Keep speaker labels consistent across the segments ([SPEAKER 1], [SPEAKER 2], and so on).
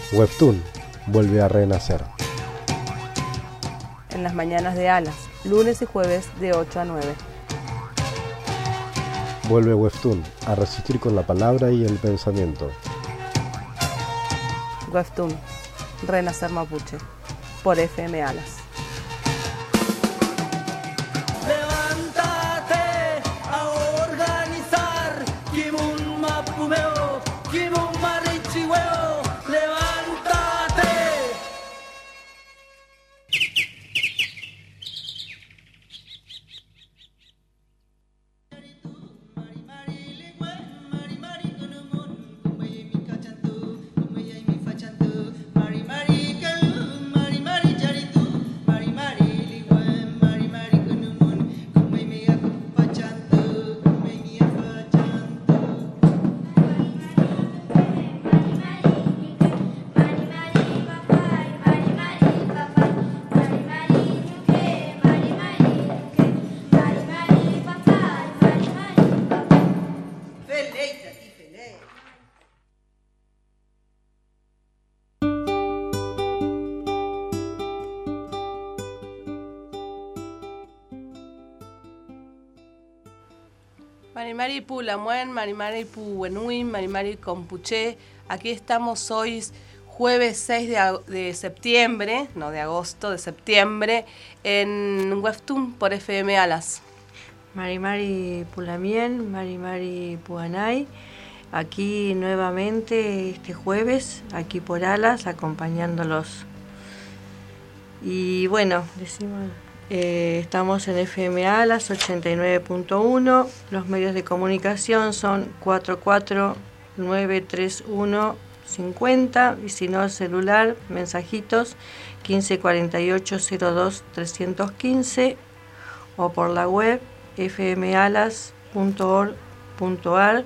[SPEAKER 1] Webtoon vuelve a renacer.
[SPEAKER 2] En las mañanas de Alas, lunes y jueves de 8 a 9.
[SPEAKER 1] Vuelve Webtoon a resistir con la palabra y el pensamiento.
[SPEAKER 2] Webtoon, Renacer Mapuche, por FM Alas. Marimari Pulamuen, Marimari Puenuin, Marimari Compuché. Aquí estamos hoy, jueves 6 de septiembre, no de agosto, de septiembre, en Webtoon por FM Alas.
[SPEAKER 3] Marimari Pulamien, Marimari Puanay, aquí nuevamente este jueves, aquí por Alas, acompañándolos. Y bueno, decimos... estamos en FM Alas 89.1. Los medios de comunicación son 4493150 y si no celular, mensajitos 154802-315 o por la web fmalas.org.ar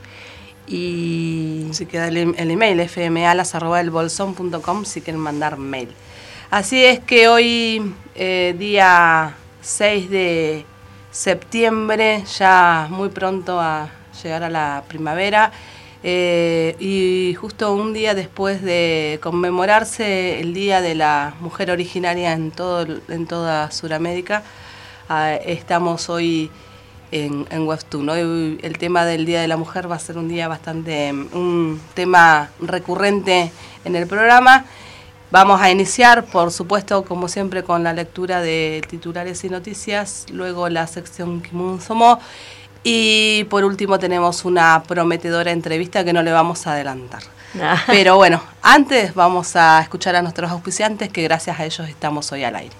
[SPEAKER 3] y
[SPEAKER 2] si queda el email fmalas@elbolson.com si quieren mandar mail. Así es que hoy, día 6 de septiembre, ya muy pronto a llegar a la primavera, y justo un día después de conmemorarse el Día de la Mujer Originaria en toda Sudamérica, estamos hoy en Webtoon. Hoy el tema del Día de la Mujer va a ser un tema recurrente en el programa. Vamos a iniciar, por supuesto, como siempre, con la lectura de titulares y noticias, luego la sección Kimun Somo y por último tenemos una prometedora entrevista que no le vamos a adelantar. Pero bueno, antes vamos a escuchar a nuestros auspiciantes, que gracias a ellos estamos hoy al aire.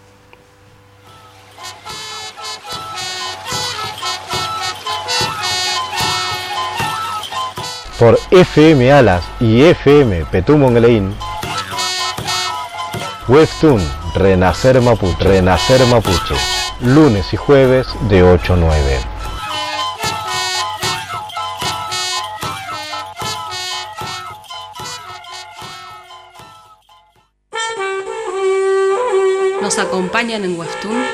[SPEAKER 1] Por FM Alas y FM Petumonglein, Webtoon Renacer Mapuche, lunes y jueves de 8 a 9.
[SPEAKER 2] Nos acompañan en Webtoon.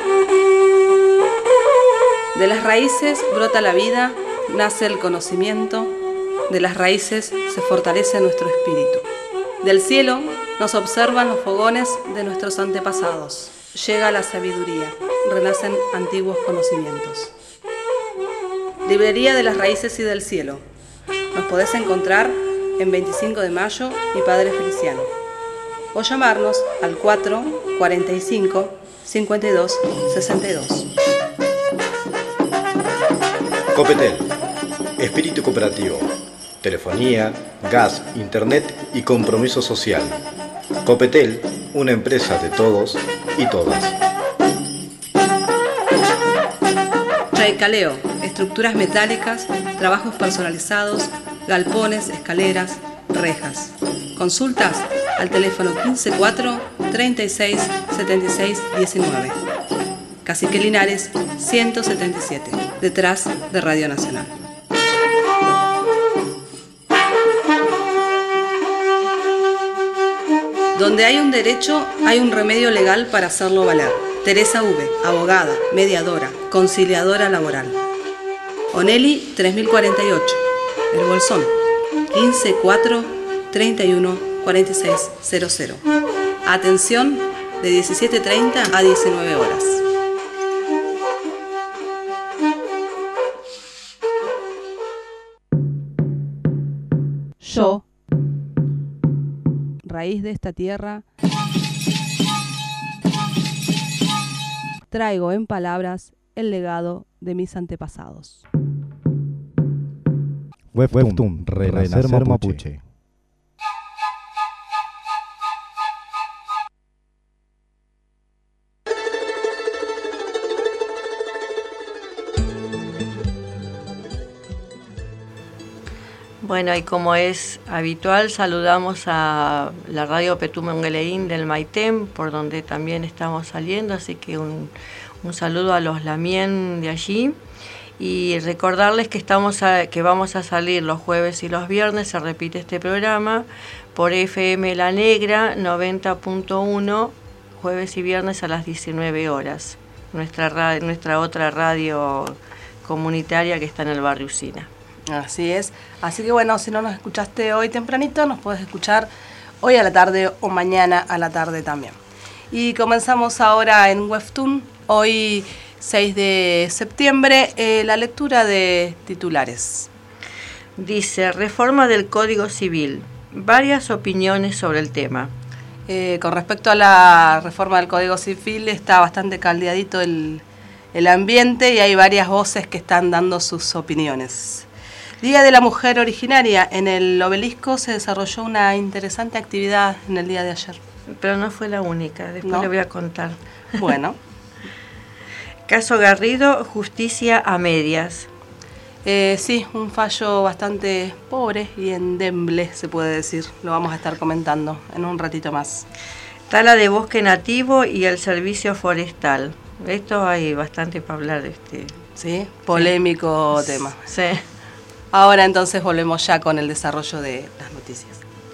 [SPEAKER 2] De las raíces brota la vida, nace el conocimiento, de las raíces se fortalece nuestro espíritu. Del cielo nos observan los fogones de nuestros antepasados. Llega la sabiduría, renacen antiguos conocimientos. Librería de las Raíces y del Cielo. Nos podés encontrar en 25 de mayo y Padre Feliciano. O llamarnos al 445 52 62.
[SPEAKER 4] Copetel, espíritu cooperativo. Telefonía, gas, internet y compromiso social. Copetel, una empresa de todos y todas.
[SPEAKER 2] Traicaleo, estructuras metálicas, trabajos personalizados, galpones, escaleras, rejas. Consultas al teléfono 154 36 76 19. Cacique Linares 177, detrás de Radio Nacional. Donde hay un derecho, hay un remedio legal para hacerlo valer. Teresa V, abogada, mediadora, conciliadora laboral. Onelli 3048, El Bolsón, 154 31 4600. Atención de 17:30 a 19 horas. Yo, raíz de esta tierra, traigo en palabras el legado de mis antepasados.
[SPEAKER 1] Webtoon, Renacer Mapuche.
[SPEAKER 3] Bueno, y como es habitual, saludamos a la radio Petumengeleín del Maitén, por donde también estamos saliendo, así que un saludo a los Lamien de allí. Y recordarles que vamos a salir los jueves y los viernes, se repite este programa, por FM La Negra 90.1, jueves y viernes a las 19 horas. Nuestra otra radio comunitaria que está en el barrio Usina.
[SPEAKER 2] Así es. Así que bueno, si no nos escuchaste hoy tempranito, nos puedes escuchar hoy a la tarde o mañana a la tarde también. Y comenzamos ahora en Webtoon, hoy 6 de septiembre, la lectura de titulares.
[SPEAKER 3] Dice, reforma del Código Civil. Varias opiniones sobre el tema.
[SPEAKER 2] Con respecto a la reforma del Código Civil, está bastante caldeadito el ambiente y hay varias voces que están dando sus opiniones. Día de la Mujer Originaria. En el Obelisco se desarrolló una interesante actividad en el día de ayer.
[SPEAKER 3] Pero no fue la única, después le voy a contar.
[SPEAKER 2] Bueno.
[SPEAKER 3] Caso Garrido, justicia a medias.
[SPEAKER 2] Sí, un fallo bastante pobre y endeble, se puede decir. Lo vamos a estar comentando en un ratito más.
[SPEAKER 3] Tala de bosque nativo y el servicio forestal. Esto hay bastante para hablar de este.
[SPEAKER 2] Sí, polémico tema.
[SPEAKER 3] Sí.
[SPEAKER 2] Ahora entonces volvemos ya con el desarrollo de las noticias.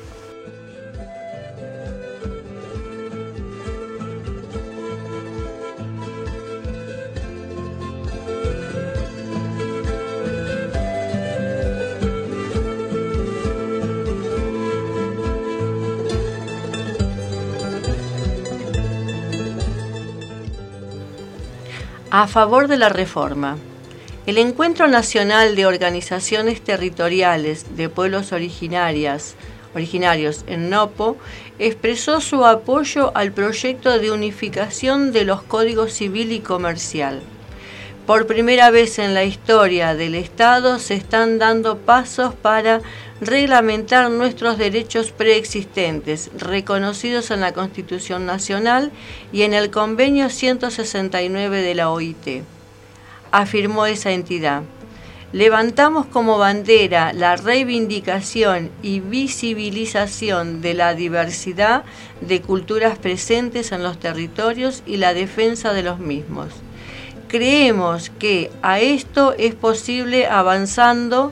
[SPEAKER 3] A favor de la reforma. El Encuentro Nacional de Organizaciones Territoriales de Pueblos Originarios en Nopo expresó su apoyo al proyecto de unificación de los códigos civil y comercial. Por primera vez en la historia del Estado se están dando pasos para reglamentar nuestros derechos preexistentes, reconocidos en la Constitución Nacional y en el Convenio 169 de la OIT. Afirmó esa entidad. Levantamos como bandera la reivindicación y visibilización de la diversidad de culturas presentes en los territorios y la defensa de los mismos. Creemos que esto es posible avanzando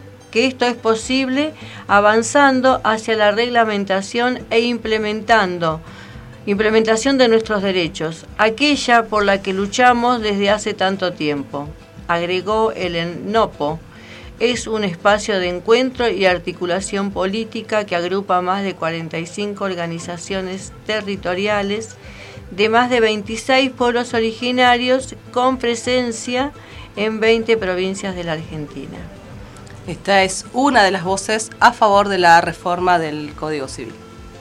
[SPEAKER 3] hacia la reglamentación e implementación de nuestros derechos, aquella por la que luchamos desde hace tanto tiempo. Agregó el ENOPO. Es un espacio de encuentro y articulación política que agrupa más de 45 organizaciones territoriales de más de 26 pueblos originarios con presencia en 20 provincias de la Argentina.
[SPEAKER 2] Esta es una de las voces a favor de la reforma del Código Civil.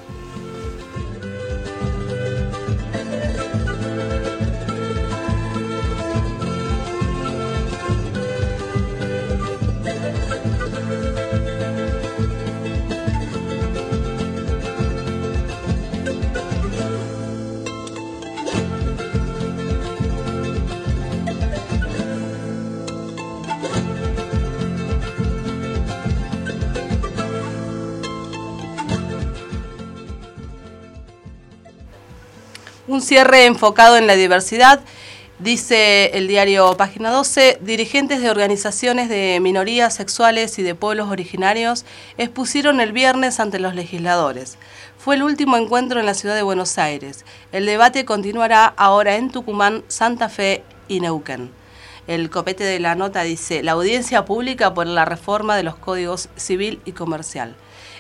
[SPEAKER 2] Un cierre enfocado en la diversidad, dice el diario Página 12, dirigentes de organizaciones de minorías sexuales y de pueblos originarios expusieron el viernes ante los legisladores. Fue el último encuentro en la ciudad de Buenos Aires. El debate continuará ahora en Tucumán, Santa Fe y Neuquén. El copete de la nota dice, la audiencia pública por la reforma de los códigos civil y comercial.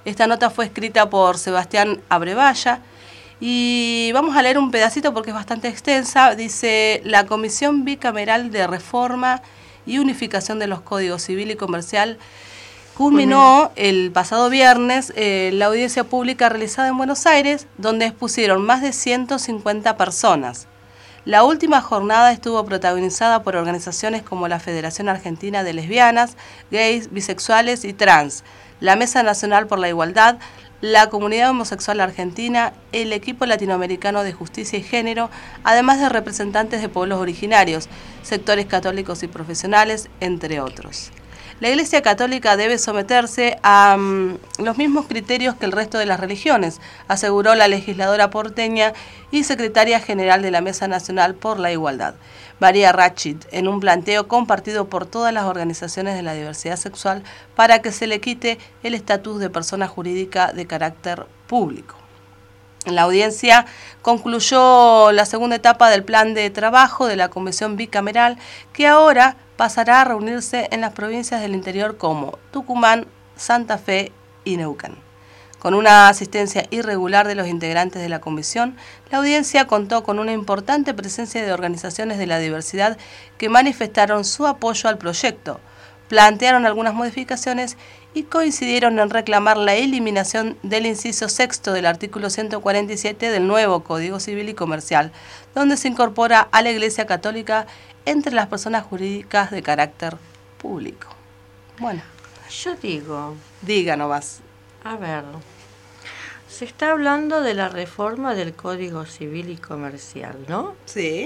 [SPEAKER 2] Esta nota fue escrita por Sebastián Abrevaya y vamos a leer un pedacito porque es bastante extensa. Dice: la Comisión Bicameral de Reforma y Unificación de los Códigos Civil y Comercial culminó el pasado viernes la audiencia pública realizada en Buenos Aires, donde expusieron más de 150 personas. La última jornada estuvo protagonizada por organizaciones como la Federación Argentina de Lesbianas, Gays, Bisexuales y Trans, la Mesa Nacional por la Igualdad, la Comunidad Homosexual Argentina, el Equipo Latinoamericano de Justicia y Género, además de representantes de pueblos originarios, sectores católicos y profesionales, entre otros. La Iglesia Católica debe someterse a los mismos criterios que el resto de las religiones, aseguró la legisladora porteña y secretaria general de la Mesa Nacional por la Igualdad, María Rachid, en un planteo compartido por todas las organizaciones de la diversidad sexual para que se le quite el estatus de persona jurídica de carácter público. En la audiencia concluyó la segunda etapa del plan de trabajo de la Comisión Bicameral, que ahora pasará a reunirse en las provincias del interior como Tucumán, Santa Fe y Neuquén. Con una asistencia irregular de los integrantes de la comisión, la audiencia contó con una importante presencia de organizaciones de la diversidad que manifestaron su apoyo al proyecto, plantearon algunas modificaciones y coincidieron en reclamar la eliminación del inciso sexto del artículo 147 del nuevo Código Civil y Comercial, donde se incorpora a la Iglesia Católica entre las personas jurídicas de carácter público. Bueno,
[SPEAKER 3] yo digo...
[SPEAKER 2] Diga nomás.
[SPEAKER 3] A ver, se está hablando de la reforma del Código Civil y Comercial, ¿no?
[SPEAKER 2] Sí.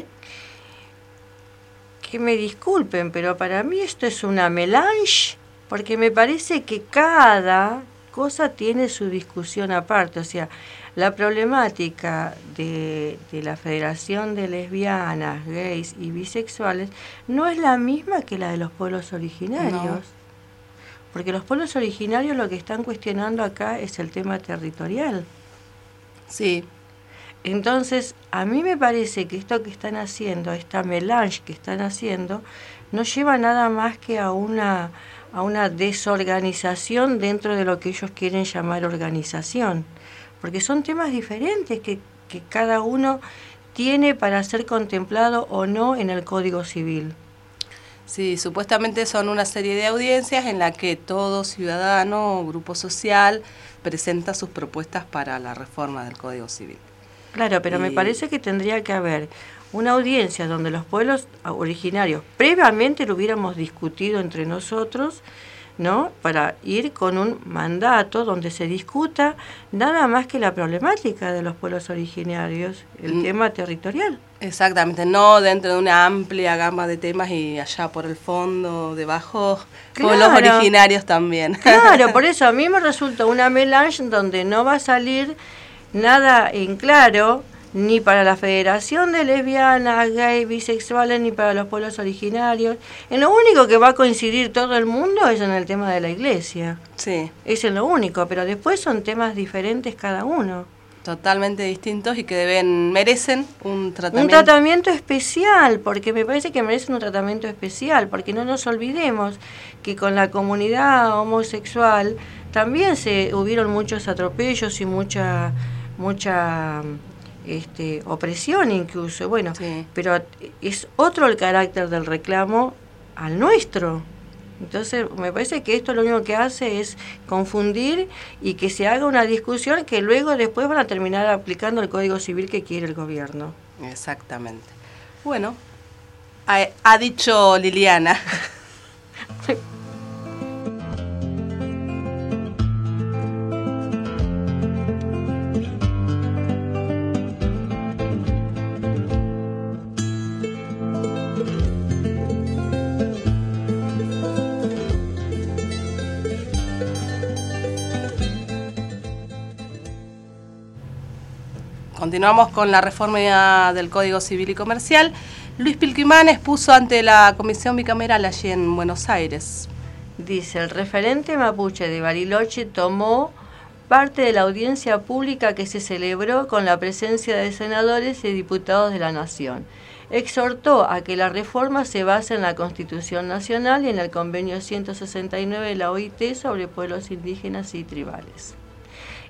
[SPEAKER 3] Que me disculpen, pero para mí esto es una melange, porque me parece que cada cosa tiene su discusión aparte. O sea, la problemática de la Federación de Lesbianas, Gays y Bisexuales no es la misma que la de los pueblos originarios. No. Porque los pueblos originarios lo que están cuestionando acá es el tema territorial.
[SPEAKER 2] Sí.
[SPEAKER 3] Entonces, a mí me parece que esto que están haciendo, esta melange que están haciendo, no lleva nada más que a una desorganización dentro de lo que ellos quieren llamar organización. Porque son temas diferentes que cada uno tiene para ser contemplado o no en el Código Civil.
[SPEAKER 2] Sí, supuestamente son una serie de audiencias en la que todo ciudadano o grupo social presenta sus propuestas para la reforma del Código Civil.
[SPEAKER 3] Claro, pero me parece que tendría que haber una audiencia donde los pueblos originarios previamente lo hubiéramos discutido entre nosotros, ¿no? Para ir con un mandato donde se discuta nada más que la problemática de los pueblos originarios, el tema territorial.
[SPEAKER 2] Exactamente, no dentro de una amplia gama de temas y allá por el fondo, debajo, con los originarios también.
[SPEAKER 3] Claro, por eso a mí me resulta una melange donde no va a salir nada en claro, ni para la Federación de Lesbianas, Gays, Bisexuales, ni para los pueblos originarios. En lo único que va a coincidir todo el mundo es en el tema de la iglesia.
[SPEAKER 2] Sí.
[SPEAKER 3] Es en lo único, pero después son temas diferentes cada uno.
[SPEAKER 2] Totalmente distintos y que merecen un tratamiento.
[SPEAKER 3] Un tratamiento especial, porque me parece que merecen un tratamiento especial, porque no nos olvidemos que con la comunidad homosexual también hubieron muchos atropellos y mucha opresión incluso, bueno, sí. Pero es otro el carácter del reclamo al nuestro. Entonces me parece que esto lo único que hace es confundir y que se haga una discusión que luego después van a terminar aplicando el Código Civil que quiere el gobierno.
[SPEAKER 2] Exactamente. Bueno, ha dicho Liliana. Continuamos con la reforma del Código Civil y Comercial. Luis Pilquimán expuso ante la Comisión Bicameral allí en Buenos Aires.
[SPEAKER 3] Dice, el referente mapuche de Bariloche tomó parte de la audiencia pública que se celebró con la presencia de senadores y diputados de la Nación. Exhortó a que la reforma se base en la Constitución Nacional y en el Convenio 169 de la OIT sobre pueblos indígenas y tribales.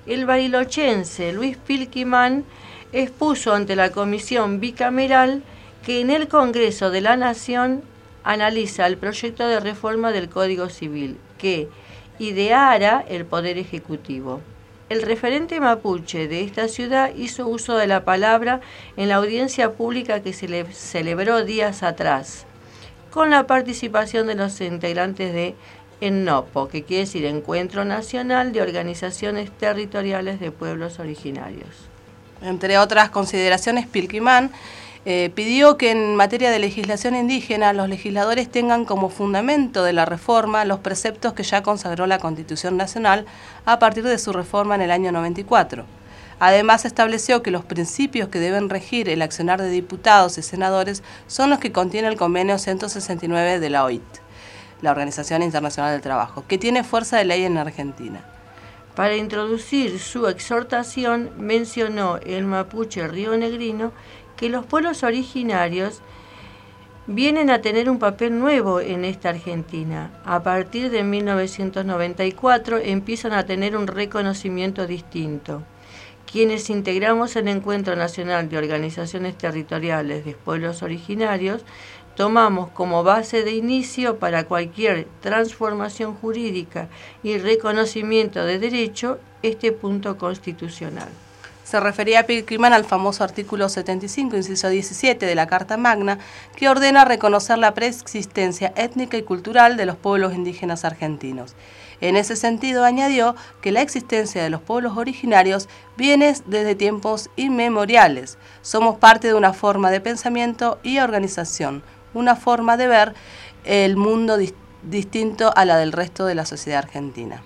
[SPEAKER 3] el barilochense Luis Pilquimán expuso ante la comisión bicameral que en el Congreso de la Nación analiza el proyecto de reforma del Código Civil que ideara el Poder Ejecutivo. El referente mapuche de esta ciudad hizo uso de la palabra en la audiencia pública que se le celebró días atrás, con la participación de los integrantes de ENNOPO, que quiere decir Encuentro Nacional de Organizaciones Territoriales de Pueblos Originarios.
[SPEAKER 2] Entre otras consideraciones, Pilquimán pidió que en materia de legislación indígena los legisladores tengan como fundamento de la reforma los preceptos que ya consagró la Constitución Nacional a partir de su reforma en el año 94. Además, estableció que los principios que deben regir el accionar de diputados y senadores son los que contiene el convenio 169 de la OIT, la Organización Internacional del Trabajo, que tiene fuerza de ley en Argentina.
[SPEAKER 3] Para introducir su exhortación, mencionó el mapuche rionegrino que los pueblos originarios vienen a tener un papel nuevo en esta Argentina. A partir de 1994 empiezan a tener un reconocimiento distinto. Quienes integramos el Encuentro Nacional de Organizaciones Territoriales de Pueblos Originarios, tomamos como base de inicio para cualquier transformación jurídica y reconocimiento de derecho este punto constitucional.
[SPEAKER 2] Se refería a Pilquimán al famoso artículo 75, inciso 17 de la Carta Magna, que ordena reconocer la preexistencia étnica y cultural de los pueblos indígenas argentinos. En ese sentido, añadió que la existencia de los pueblos originarios viene desde tiempos inmemoriales. Somos parte de una forma de pensamiento y organización, una forma de ver el mundo distinto a la del resto de la sociedad argentina.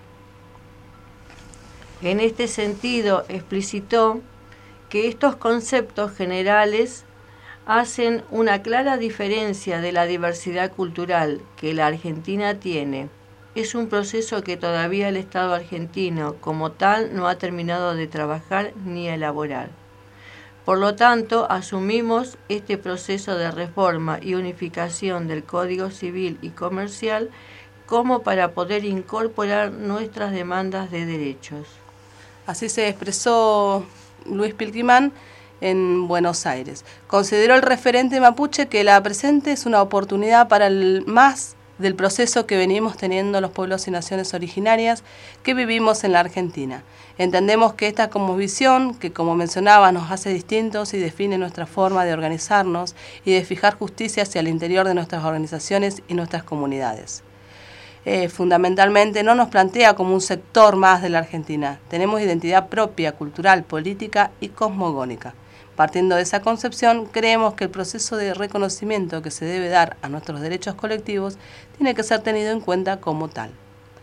[SPEAKER 3] En este sentido, explicitó que estos conceptos generales hacen una clara diferencia de la diversidad cultural que la Argentina tiene. Es un proceso que todavía el Estado argentino, como tal, no ha terminado de trabajar ni elaborar. Por lo tanto, asumimos este proceso de reforma y unificación del Código Civil y Comercial como para poder incorporar nuestras demandas de derechos.
[SPEAKER 2] Así se expresó Luis Pilquimán en Buenos Aires. Consideró el referente mapuche que la presente es una oportunidad para el más del proceso que venimos teniendo los pueblos y naciones originarias que vivimos en la Argentina. Entendemos que esta cosmovisión, que como mencionaba nos hace distintos y define nuestra forma de organizarnos y de fijar justicia hacia el interior de nuestras organizaciones y nuestras comunidades. Fundamentalmente no nos plantea como un sector más de la Argentina. Tenemos identidad propia, cultural, política y cosmogónica. Partiendo de esa concepción, creemos que el proceso de reconocimiento que se debe dar a nuestros derechos colectivos tiene que ser tenido en cuenta como tal.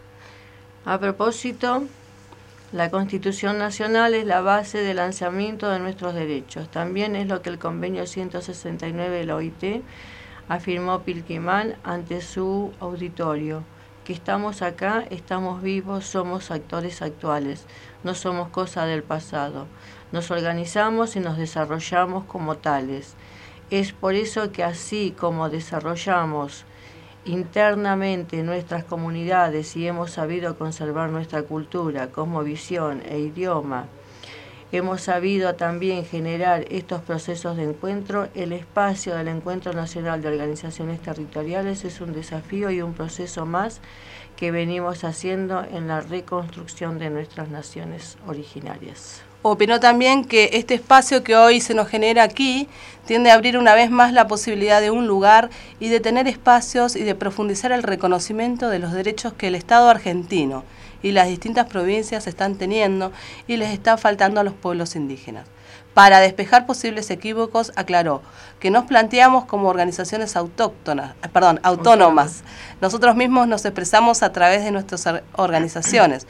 [SPEAKER 3] A propósito, la Constitución Nacional es la base del lanzamiento de nuestros derechos. También es lo que el convenio 169 de la OIT afirmó Pilquimán ante su auditorio. Que estamos acá, estamos vivos, somos actores actuales, no somos cosa del pasado. Nos organizamos y nos desarrollamos como tales. Es por eso que así como desarrollamos internamente nuestras comunidades y hemos sabido conservar nuestra cultura, cosmovisión e idioma, hemos sabido también generar estos procesos de encuentro. El espacio del Encuentro Nacional de Organizaciones Territoriales es un desafío y un proceso más que venimos haciendo en la reconstrucción de nuestras naciones originarias.
[SPEAKER 2] Opinó también que este espacio que hoy se nos genera aquí tiende a abrir una vez más la posibilidad de un lugar y de tener espacios y de profundizar el reconocimiento de los derechos que el Estado argentino y las distintas provincias están teniendo y les está faltando a los pueblos indígenas. Para despejar posibles equívocos, aclaró que nos planteamos como organizaciones autónomas. Nosotros mismos nos expresamos a través de nuestras organizaciones.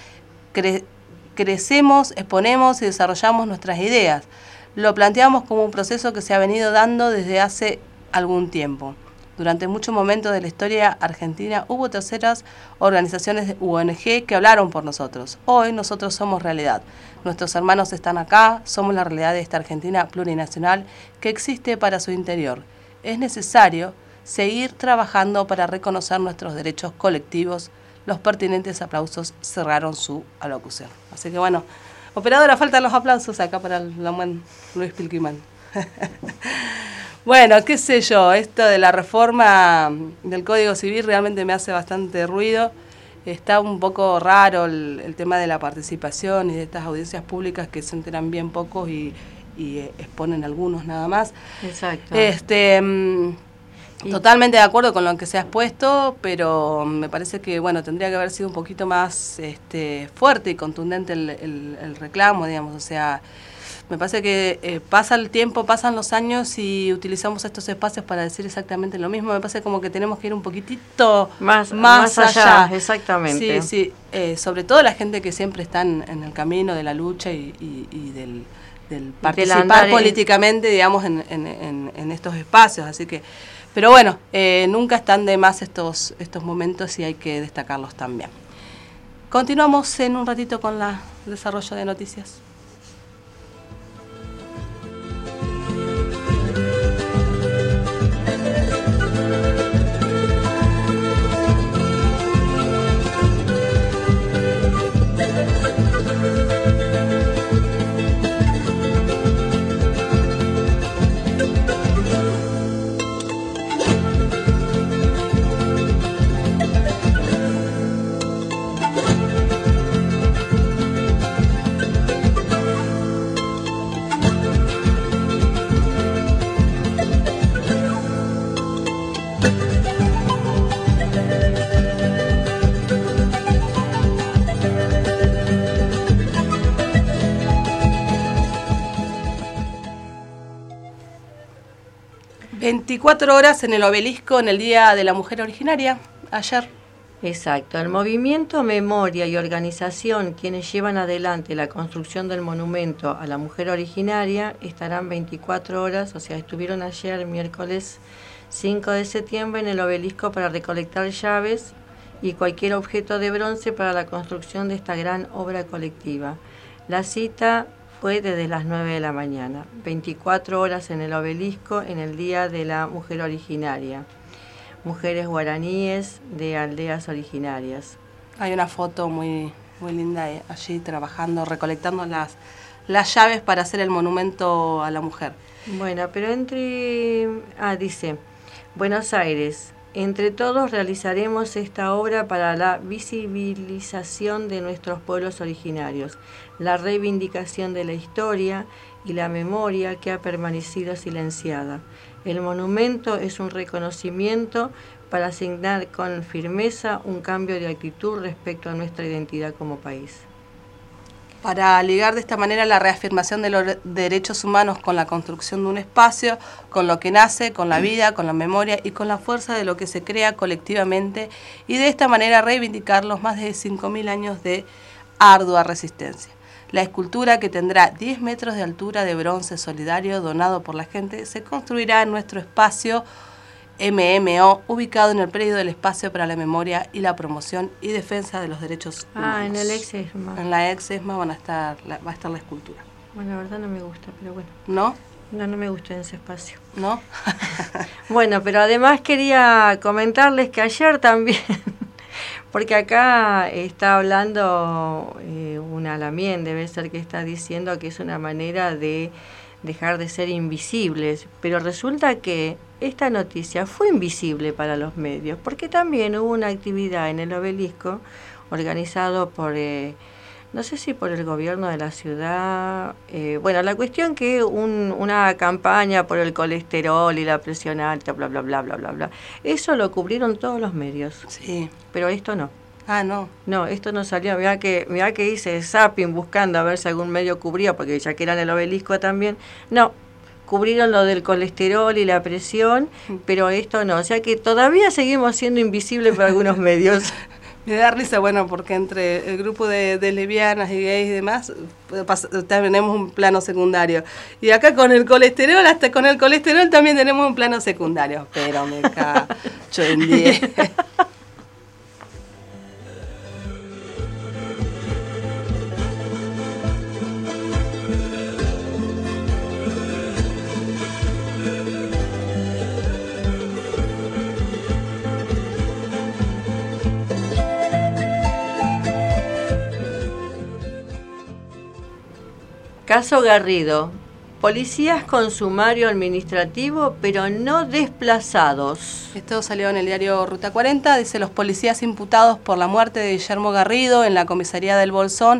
[SPEAKER 2] Crecemos, exponemos y desarrollamos nuestras ideas. Lo planteamos como un proceso que se ha venido dando desde hace algún tiempo. Durante muchos momentos de la historia argentina hubo terceras organizaciones de ONG que hablaron por nosotros. Hoy nosotros somos realidad. Nuestros hermanos están acá, somos la realidad de esta Argentina plurinacional que existe para su interior. Es necesario seguir trabajando para reconocer nuestros derechos colectivos. Los pertinentes aplausos cerraron su alocución. Así que bueno, Operadora, faltan los aplausos acá para el buen Luis Pilquimán. Bueno, qué sé yo, esto de la reforma del Código Civil realmente me hace bastante ruido. Está un poco raro el tema de la participación y de estas audiencias públicas que se enteran bien pocos y exponen algunos nada más.
[SPEAKER 3] Exacto.
[SPEAKER 2] Totalmente de acuerdo con lo que se ha expuesto, pero me parece que bueno, tendría que haber sido un poquito más fuerte y contundente el reclamo, digamos. O sea, me parece que pasa el tiempo, pasan los años y utilizamos estos espacios para decir exactamente lo mismo. Me parece como que tenemos que ir un poquitito más allá.
[SPEAKER 3] Exactamente.
[SPEAKER 2] Sí, sobre todo la gente que siempre está en el camino de la lucha y del participar políticamente, digamos, en estos espacios. Así que, pero bueno, nunca están de más estos momentos y hay que destacarlos también. Continuamos en un ratito con el desarrollo de noticias. ...24 horas en el Obelisco en el Día de la Mujer Originaria, ayer.
[SPEAKER 3] Exacto, el movimiento Memoria y Organización, quienes llevan adelante la construcción del monumento a la mujer originaria, estarán 24 horas, o sea, estuvieron ayer, miércoles 5 de septiembre, en el Obelisco para recolectar llaves y cualquier objeto de bronce para la construcción de esta gran obra colectiva. La cita fue desde las 9 de la mañana, 24 horas en el Obelisco en el Día de la Mujer Originaria. Mujeres guaraníes de aldeas originarias.
[SPEAKER 2] Hay una foto muy linda allí trabajando, recolectando las llaves para hacer el monumento a la mujer.
[SPEAKER 3] Bueno, pero dice, Buenos Aires, entre todos realizaremos esta obra para la visibilización de nuestros pueblos originarios, la reivindicación de la historia y la memoria que ha permanecido silenciada. El monumento es un reconocimiento para asignar con firmeza un cambio de actitud respecto a nuestra identidad como país.
[SPEAKER 2] Para ligar de esta manera la reafirmación de los derechos humanos con la construcción de un espacio, con lo que nace, con la vida, con la memoria y con la fuerza de lo que se crea colectivamente, y de esta manera reivindicar los más de 5.000 años de ardua resistencia. La escultura, que tendrá 10 metros de altura de bronce solidario donado por la gente, se construirá en nuestro espacio MMO, ubicado en el predio del Espacio para la Memoria y la Promoción y Defensa de los Derechos Humanos.
[SPEAKER 3] En el ex-ESMA.
[SPEAKER 2] En la ex-ESMA va a estar la escultura.
[SPEAKER 3] Bueno, la verdad no me gusta, pero bueno.
[SPEAKER 2] ¿No?
[SPEAKER 3] No me gusta en ese espacio.
[SPEAKER 2] ¿No?
[SPEAKER 3] Bueno, pero además quería comentarles que ayer también, porque acá está hablando una Lamien, debe ser que está diciendo que es una manera de dejar de ser invisibles, pero resulta que esta noticia fue invisible para los medios, porque también hubo una actividad en el Obelisco organizado por, no sé si por el gobierno de la ciudad, bueno, la cuestión que una campaña por el colesterol y la presión alta, bla, bla, bla, bla, bla, bla, eso lo cubrieron todos los medios,
[SPEAKER 2] sí,
[SPEAKER 3] pero esto no.
[SPEAKER 2] Ah, no.
[SPEAKER 3] No, esto no salió. Mirá que hice zapping buscando a ver si algún medio cubría, porque ya que era en el Obelisco también. No, cubrieron lo del colesterol y la presión, pero esto no. O sea que todavía seguimos siendo invisibles por algunos medios.
[SPEAKER 2] Me da risa, bueno, porque entre el grupo de lesbianas y gays y demás, tenemos un plano secundario. Y acá con el colesterol, hasta con el colesterol también tenemos un plano secundario. Pero me cacho en 10.
[SPEAKER 3] Caso Garrido. Policías con sumario administrativo, pero no desplazados.
[SPEAKER 2] Esto salió en el diario Ruta 40. Dice: los policías imputados por la muerte de Guillermo Garrido en la comisaría del Bolsón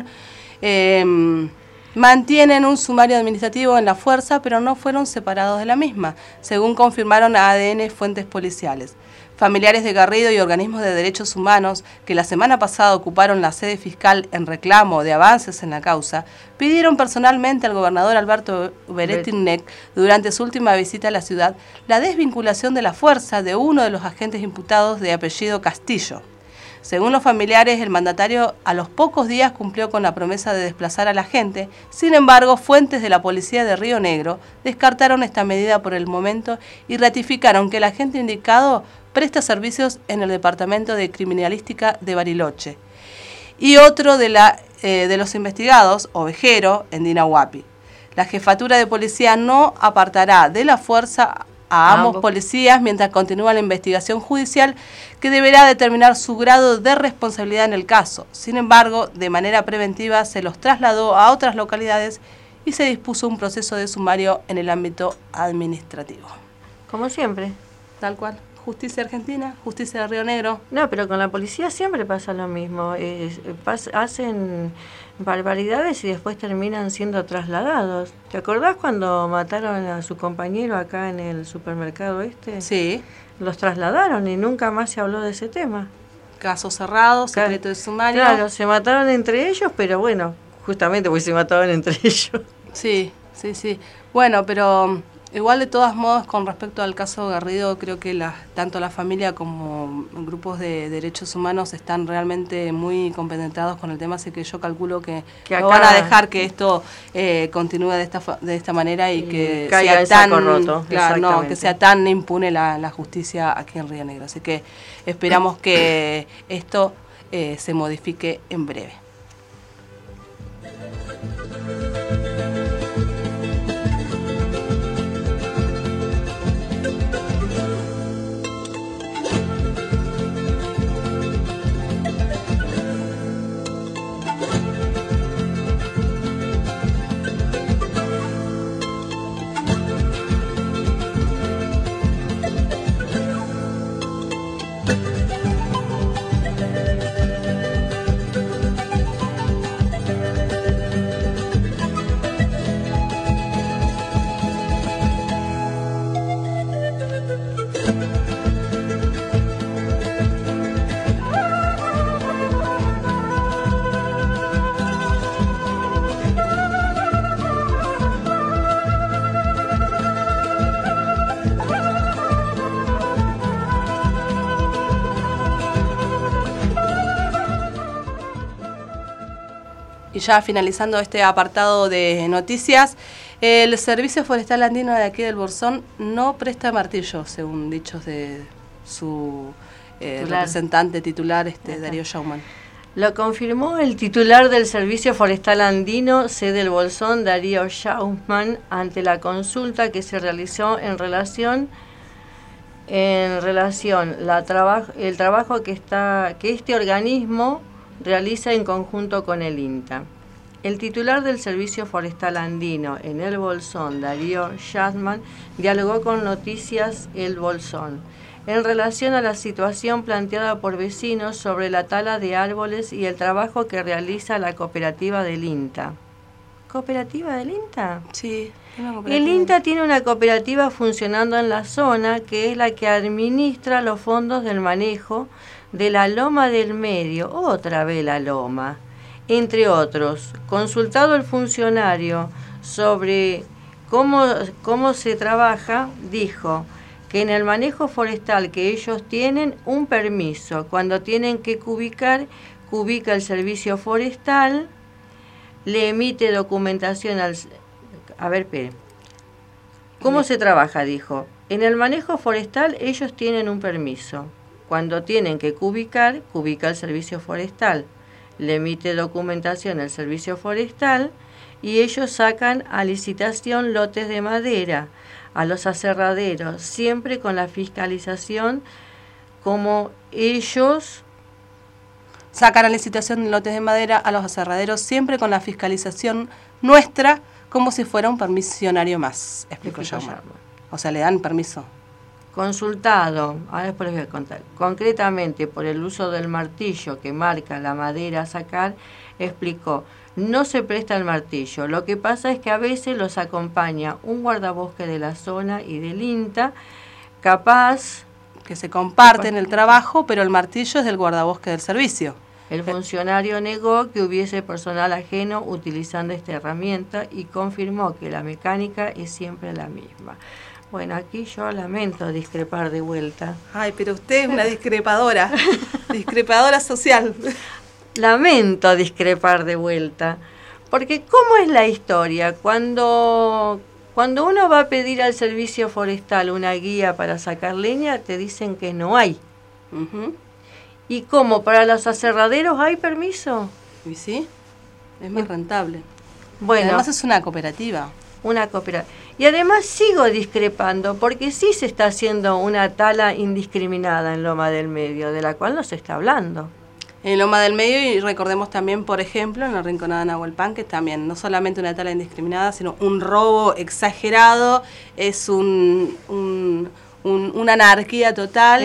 [SPEAKER 2] mantienen un sumario administrativo en la fuerza, pero no fueron separados de la misma, según confirmaron a ADN fuentes policiales. Familiares de Garrido y organismos de derechos humanos que la semana pasada ocuparon la sede fiscal en reclamo de avances en la causa, pidieron personalmente al gobernador Alberto Berettinec, durante su última visita a la ciudad, la desvinculación de la fuerza de uno de los agentes imputados de apellido Castillo. Según los familiares, el mandatario a los pocos días cumplió con la promesa de desplazar a la gente. Sin embargo, fuentes de la policía de Río Negro descartaron esta medida por el momento y ratificaron que el agente indicado presta servicios en el Departamento de Criminalística de Bariloche y otro de los investigados, Ovejero, en Dinahuapi. La jefatura de policía no apartará de la fuerza a ambos policías mientras continúa la investigación judicial, que deberá determinar su grado de responsabilidad en el caso. Sin embargo, de manera preventiva se los trasladó a otras localidades y se dispuso un proceso de sumario en el ámbito administrativo.
[SPEAKER 3] Como siempre.
[SPEAKER 2] Tal cual. Justicia argentina, justicia de Río Negro.
[SPEAKER 3] No, pero con la policía siempre pasa lo mismo. Hacen barbaridades y después terminan siendo trasladados. ¿Te acordás cuando mataron a su compañero acá en el supermercado este?
[SPEAKER 2] Sí.
[SPEAKER 3] Los trasladaron y nunca más se habló de ese tema.
[SPEAKER 2] Caso cerrado, secreto de sumario.
[SPEAKER 3] Claro, se mataron entre ellos, pero bueno, justamente porque se mataban entre ellos.
[SPEAKER 2] Sí. Bueno, pero igual de todos modos, con respecto al caso Garrido, creo que tanto la familia como grupos de derechos humanos están realmente muy compenetrados con el tema, así que yo calculo que no van a dejar que esto continúe de esta manera y que sea que sea tan impune la justicia aquí en Río Negro. Así que esperamos que esto se modifique en breve. Y ya finalizando este apartado de noticias, el Servicio Forestal Andino de aquí del Bolsón no presta martillo, según dichos de su representante titular, Darío Schaumann.
[SPEAKER 3] Lo confirmó el titular del Servicio Forestal Andino, sede del Bolsón, Darío Schaumann, ante la consulta que se realizó el trabajo que este organismo realiza en conjunto con el INTA. El titular del Servicio Forestal Andino en el Bolsón, Darío Schaumann, dialogó con Noticias El Bolsón en relación a la situación planteada por vecinos sobre la tala de árboles y el trabajo que realiza la cooperativa del INTA. ¿Cooperativa del INTA?
[SPEAKER 2] Sí.
[SPEAKER 3] El INTA tiene una cooperativa funcionando en la zona que es la que administra los fondos del manejo de la Loma del Medio, otra vez la Loma, entre otros. Consultado el funcionario sobre cómo se trabaja, dijo que en el manejo forestal que ellos tienen un permiso, cuando tienen que cubica el servicio forestal, le emite documentación al... A ver, espere. ¿Cómo se trabaja? Dijo. En el manejo forestal ellos tienen un permiso. Cuando tienen que cubica el servicio forestal. Le emite documentación al servicio forestal y ellos sacan a licitación lotes de madera a los aserraderos, siempre con la fiscalización como ellos...
[SPEAKER 2] Sacan a licitación lotes de madera a los aserraderos, siempre con la fiscalización nuestra, como si fuera un permisionario más, explicó Schaumann. O sea, le dan permiso.
[SPEAKER 3] Consultado, ahora después les voy a contar, concretamente por el uso del martillo que marca la madera a sacar, explicó, no se presta el martillo, lo que pasa es que a veces los acompaña un guardabosque de la zona y del INTA, capaz...
[SPEAKER 2] Que se comparten el trabajo, pero el martillo es del guardabosque del servicio.
[SPEAKER 3] El funcionario negó que hubiese personal ajeno utilizando esta herramienta y confirmó que la mecánica es siempre la misma. Bueno, aquí yo lamento discrepar de vuelta.
[SPEAKER 2] Ay, pero usted es una discrepadora, discrepadora social.
[SPEAKER 3] Lamento discrepar de vuelta, porque ¿cómo es la historia? Cuando uno va a pedir al servicio forestal una guía para sacar leña, te dicen que no hay.
[SPEAKER 2] Uh-huh.
[SPEAKER 3] ¿Y cómo? ¿Para los aserraderos hay permiso?
[SPEAKER 2] ¿Y sí? Es más rentable.
[SPEAKER 3] Bueno,
[SPEAKER 2] y además es una cooperativa.
[SPEAKER 3] Una cooperativa. Y además sigo discrepando, porque sí se está haciendo una tala indiscriminada en Loma del Medio, de la cual no se está hablando.
[SPEAKER 2] En Loma del Medio, y recordemos también, por ejemplo, en la Rinconada Nahuelpan, que también no solamente una tala indiscriminada, sino un robo exagerado, es una anarquía total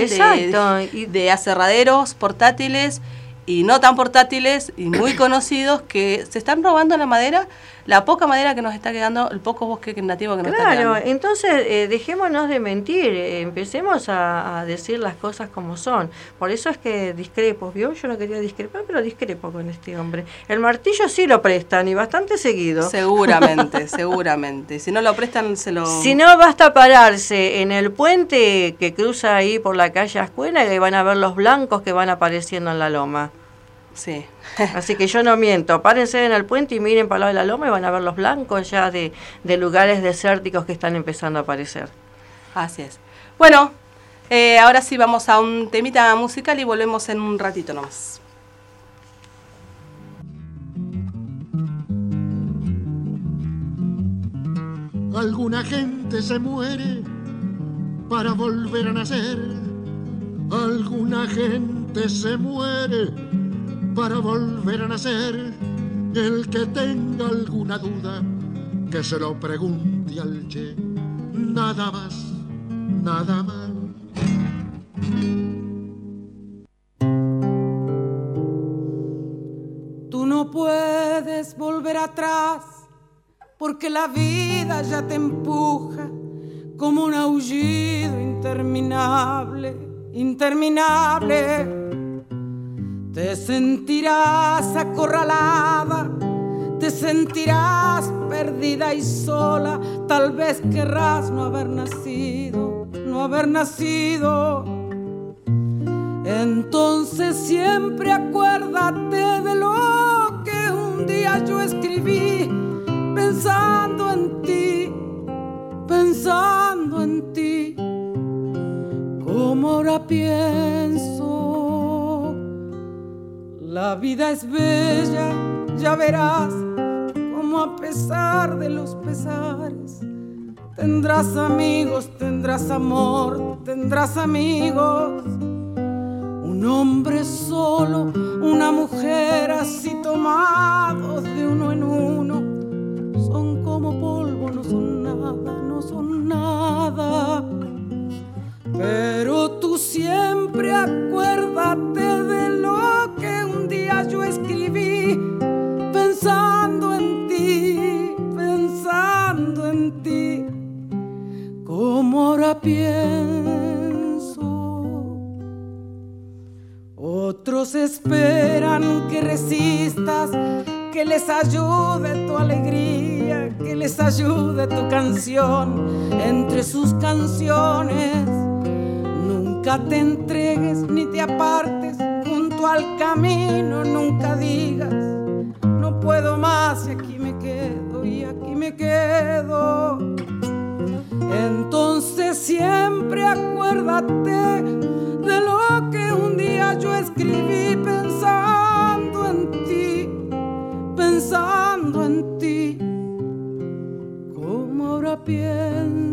[SPEAKER 2] de aserraderos portátiles y no tan portátiles y muy conocidos que se están robando la madera, la poca madera que nos está quedando, el poco bosque nativo que nos está quedando.
[SPEAKER 3] Claro, entonces dejémonos de mentir, empecemos a decir las cosas como son. Por eso es que discrepo, ¿vio? Yo no quería discrepar, pero discrepo con este hombre. El martillo sí lo prestan y bastante seguido.
[SPEAKER 2] Seguramente, seguramente. Si no lo prestan, se lo...
[SPEAKER 3] Si no, basta pararse en el puente que cruza ahí por la calle Ascuena y van a ver los blancos que van apareciendo en la loma.
[SPEAKER 2] Sí.
[SPEAKER 3] Así que yo no miento, párense en el puente y miren para el lado de la loma y van a ver los blancos ya de lugares desérticos que están empezando a aparecer.
[SPEAKER 2] Así es. Bueno, ahora sí vamos a un temita musical y volvemos en un ratito nomás.
[SPEAKER 5] Alguna gente se muere para volver a nacer. Alguna gente se muere para volver a nacer. El que tenga alguna duda, que se lo pregunte al Che. Nada más, nada más.
[SPEAKER 6] Tú no puedes volver atrás, porque la vida ya te empuja como un aullido interminable, interminable. Te sentirás acorralada, te sentirás perdida y sola, tal vez querrás no haber nacido, no haber nacido. Entonces siempre acuérdate de lo que un día yo escribí, pensando en ti, pensando en ti, como ahora pienso. La vida es bella, ya verás, como a pesar de los pesares, tendrás amigos, tendrás amor, tendrás amigos. Un hombre solo, una mujer así tomados de uno en uno, son como polvo, no son nada, no son nada. Pero tú siempre acuérdate de lo que un día yo escribí, pensando en ti, pensando en ti, como ahora pienso. Otros esperan que resistas, que les ayude tu alegría, que les ayude tu canción entre sus canciones. Nunca te entregues ni te apartes junto al camino, nunca digas no puedo más y aquí me quedo, y aquí me quedo. Entonces siempre acuérdate de lo que un día yo escribí, pensando en ti, pensando en ti, como ahora pienso.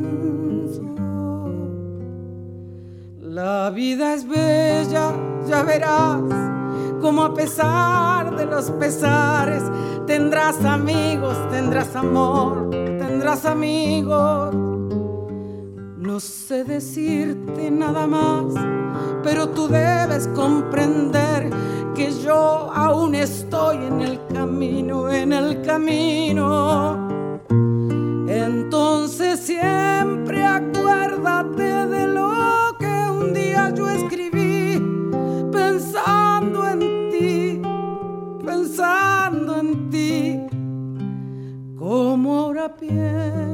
[SPEAKER 6] La vida es bella, ya verás, como a pesar de los pesares tendrás amigos, tendrás amor, tendrás amigos. No sé decirte nada más, pero tú debes comprender que yo aún estoy en el camino, en el camino. Entonces siempre acuérdate de lo que un día yo escribí, pensando en ti, como ahora pienso.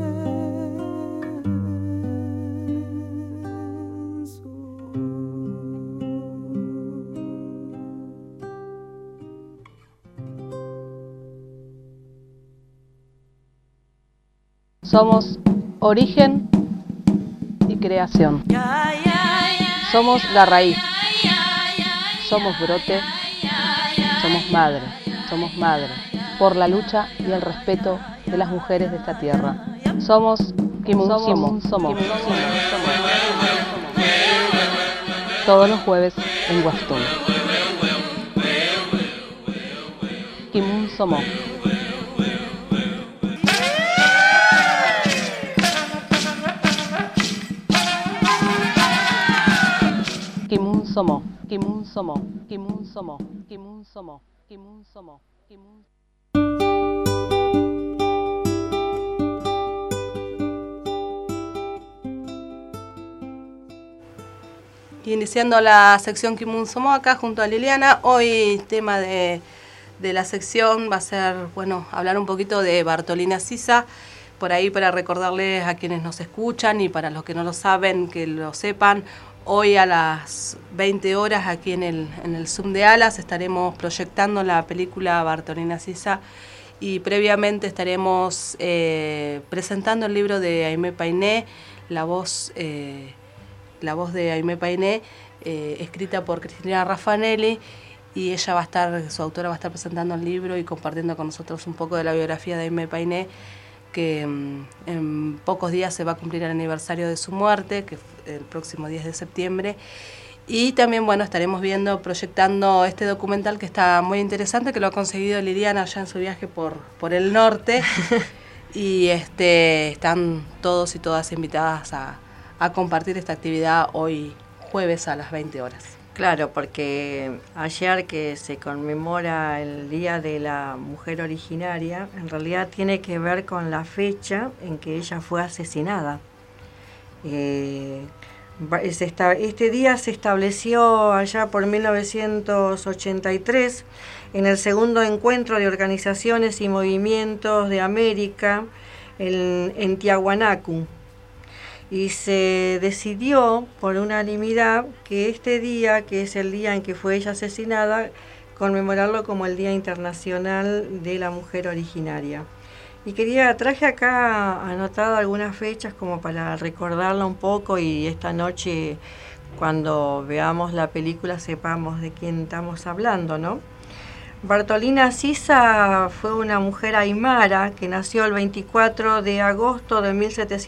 [SPEAKER 2] Somos origen y creación. Somos la raíz. Somos brote. Somos madre, por la lucha y el respeto de las mujeres de esta tierra. Somos Kimun Somos. Todos los jueves en Guastón. Kimun Somos. Kimun Somos. Kimun Somos. Kimun Somos. Kimun Somos. Kimun Somos. Kimun. Iniciando la sección Kimun Somos acá junto a Liliana. Hoy tema de la sección va a ser, bueno, hablar un poquito de Bartolina Sisa, por ahí para recordarles a quienes nos escuchan y para los que no lo saben, que lo sepan. Hoy a las 20 horas aquí en el Zoom de Alas estaremos proyectando la película Bartolina Sisa y previamente estaremos presentando el libro de Aimé Painé, la voz de Aimé Painé, escrita por Cristina Raffanelli, y ella va a estar, su autora va a estar presentando el libro y compartiendo con nosotros un poco de la biografía de Aimé Painé, que en pocos días se va a cumplir el aniversario de su muerte, que el próximo 10 de septiembre. Y también, bueno, estaremos proyectando este documental que está muy interesante, que lo ha conseguido Liliana ya en su viaje por el norte. Y están todos y todas invitadas a compartir esta actividad hoy jueves a las 20 horas.
[SPEAKER 3] Claro, porque ayer que se conmemora el Día de la Mujer Originaria, en realidad tiene que ver con la fecha en que ella fue asesinada. Este día se estableció allá por 1983 en el segundo encuentro de organizaciones y movimientos de América en Tiahuanacu. Y se decidió por unanimidad que este día, que es el día en que fue ella asesinada, conmemorarlo como el Día Internacional de la Mujer Originaria. Y traje acá anotadas algunas fechas como para recordarla un poco, y esta noche cuando veamos la película sepamos de quién estamos hablando, ¿no? Bartolina Sisa fue una mujer aymara que nació el 24 de agosto de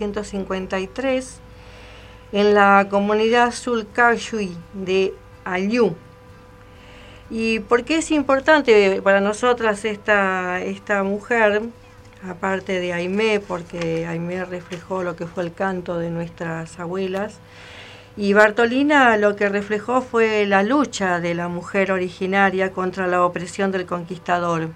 [SPEAKER 3] 1753 en la comunidad Sulcayuy de Ayú. ¿Y por qué es importante para nosotras esta mujer? Aparte de Aimé, porque Aimé reflejó lo que fue el canto de nuestras abuelas. Y Bartolina lo que reflejó fue la lucha de la mujer originaria contra la opresión del conquistador.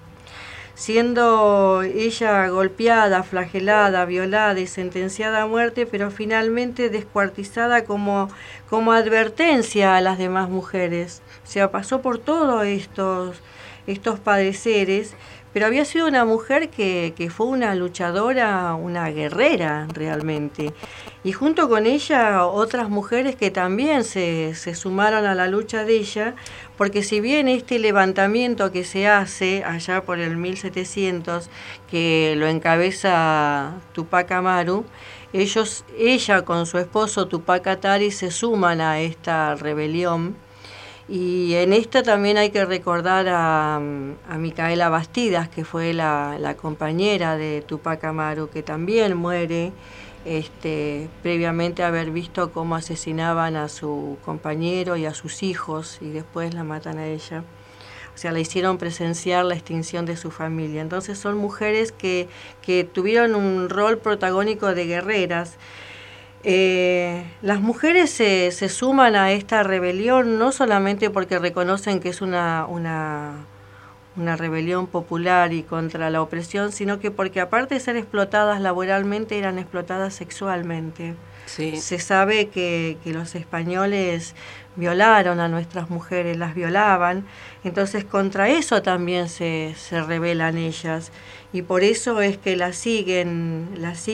[SPEAKER 3] Siendo ella golpeada, flagelada, violada y sentenciada a muerte, pero finalmente descuartizada como advertencia a las demás mujeres. O sea, pasó por todos estos padeceres, pero había sido una mujer que fue una luchadora, una guerrera realmente. Y junto con ella otras mujeres que también se sumaron a la lucha de ella, porque si bien este levantamiento que se hace allá por el 1700, que lo encabeza Tupac Amaru, ella con su esposo Tupac Katari se suman a esta rebelión. Y en esta también hay que recordar a Micaela Bastidas, que fue la compañera de Tupac Amaru, que también muere previamente a haber visto cómo asesinaban a su compañero y a sus hijos, y después la matan a ella. o sea, la hicieron presenciar la extinción de su familia. Entonces son mujeres que tuvieron un rol protagónico de guerreras. Las mujeres se suman a esta rebelión no solamente porque reconocen que es una rebelión popular y contra la opresión, sino que porque aparte de ser explotadas laboralmente, eran explotadas sexualmente.
[SPEAKER 2] Sí.
[SPEAKER 3] Se sabe que los españoles violaron a nuestras mujeres, las violaban, entonces contra eso también se rebelan ellas, y por eso es que la siguen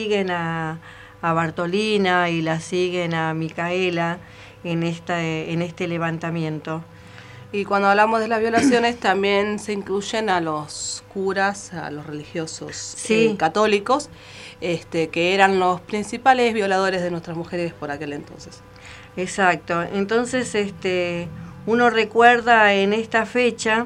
[SPEAKER 3] a Bartolina y la siguen a Micaela en este levantamiento.
[SPEAKER 2] Y cuando hablamos de las violaciones también se incluyen a los curas, a los religiosos
[SPEAKER 3] Sí.
[SPEAKER 2] Católicos, que eran los principales violadores de nuestras mujeres por aquel entonces.
[SPEAKER 3] Exacto. Entonces, uno recuerda en esta fecha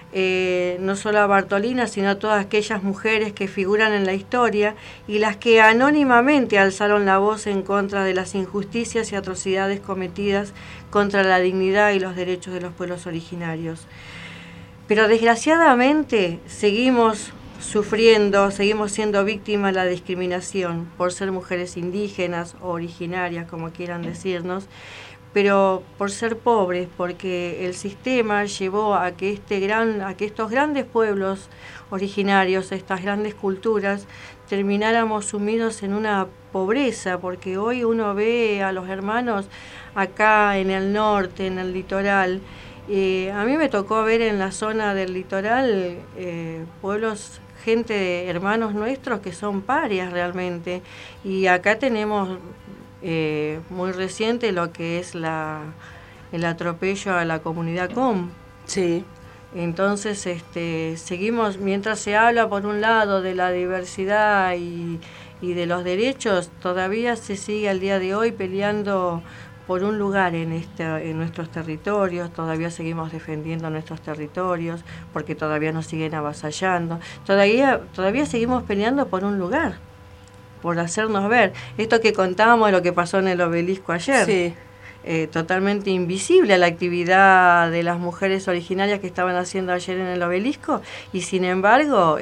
[SPEAKER 3] no solo a Bartolina, sino a todas aquellas mujeres que figuran en la historia y las que anónimamente alzaron la voz en contra de las injusticias y atrocidades cometidas contra la dignidad y los derechos de los pueblos originarios. Pero desgraciadamente seguimos sufriendo, seguimos siendo víctimas de la discriminación por ser mujeres indígenas o originarias, como quieran decirnos, pero por ser pobres, porque el sistema llevó a que estos grandes pueblos originarios, estas grandes culturas, termináramos sumidos en una pobreza, porque hoy uno ve a los hermanos acá en el norte, en el litoral. A mí me tocó ver en la zona del litoral pueblos, hermanos nuestros que son parias realmente, y acá tenemos muy reciente lo que es el atropello a la comunidad com.
[SPEAKER 2] Sí.
[SPEAKER 3] Entonces seguimos, mientras se habla por un lado de la diversidad y de los derechos, todavía se sigue al día de hoy peleando por un lugar en nuestros territorios, todavía seguimos defendiendo nuestros territorios, porque todavía nos siguen avasallando, todavía seguimos peleando por un lugar, por hacernos ver. Esto que contábamos de lo que pasó en el obelisco ayer,
[SPEAKER 2] Sí.
[SPEAKER 3] Totalmente invisible la actividad de las mujeres originarias que estaban haciendo ayer en el obelisco, y sin embargo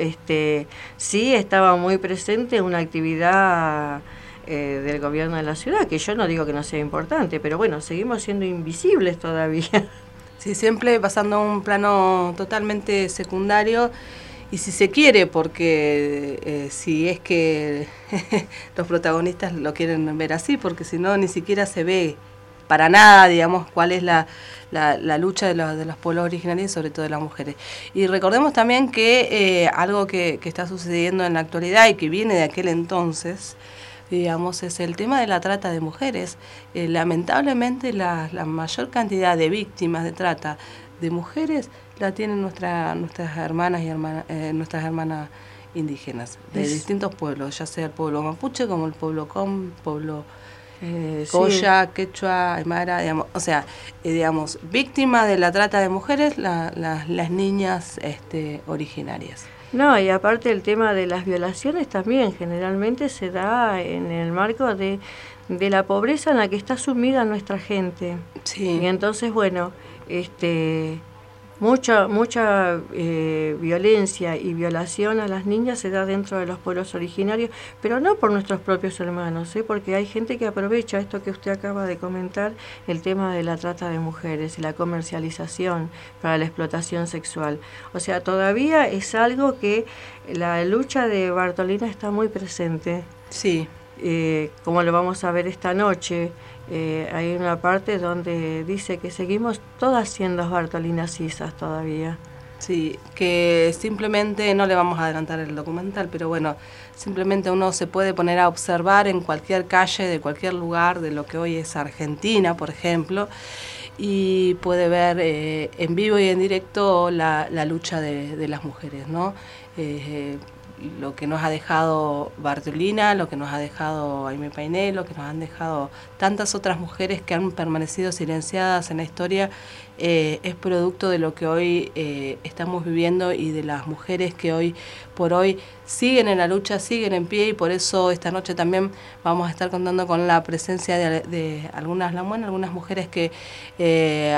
[SPEAKER 3] sí estaba muy presente una actividad del gobierno de la ciudad, que yo no digo que no sea importante, pero bueno, seguimos siendo invisibles todavía.
[SPEAKER 2] Sí, siempre pasando a un plano totalmente secundario, y si se quiere, porque si es que los protagonistas lo quieren ver así, porque si no, ni siquiera se ve para nada, digamos, cuál es la lucha de los pueblos originarios y sobre todo de las mujeres. Y recordemos también que algo que está sucediendo en la actualidad y que viene de aquel entonces, digamos, es el tema de la trata de mujeres. Lamentablemente la mayor cantidad de víctimas de trata de mujeres la tienen nuestras hermanas y nuestras hermanas indígenas de distintos pueblos, ya sea el pueblo mapuche como el pueblo com, pueblo Coya, quechua, aymara, digamos, o sea, digamos, víctimas de la trata de mujeres las niñas originarias.
[SPEAKER 3] No, y aparte el tema de las violaciones también generalmente se da en el marco de la pobreza en la que está sumida nuestra gente.
[SPEAKER 2] Sí.
[SPEAKER 3] Y entonces, bueno, mucha violencia y violación a las niñas se da dentro de los pueblos originarios, pero no por nuestros propios hermanos, porque hay gente que aprovecha esto que usted acaba de comentar, el tema de la trata de mujeres y la comercialización para la explotación sexual. O sea, todavía es algo que la lucha de Bartolina está muy presente.
[SPEAKER 2] Sí.
[SPEAKER 3] Como lo vamos a ver esta noche. Hay una parte donde dice que seguimos todas siendo Bartolinas Cisas todavía.
[SPEAKER 2] Sí, que simplemente, no le vamos a adelantar el documental, pero bueno, simplemente uno se puede poner a observar en cualquier calle de cualquier lugar de lo que hoy es Argentina, por ejemplo, y puede ver en vivo y en directo la lucha de las mujeres, ¿no? Lo que nos ha dejado Bartolina, lo que nos ha dejado Aimé Painé, lo que nos han dejado tantas otras mujeres que han permanecido silenciadas en la historia, es producto de lo que hoy estamos viviendo y de las mujeres que hoy por hoy siguen en la lucha, siguen en pie, y por eso esta noche también vamos a estar contando con la presencia de algunas mujeres que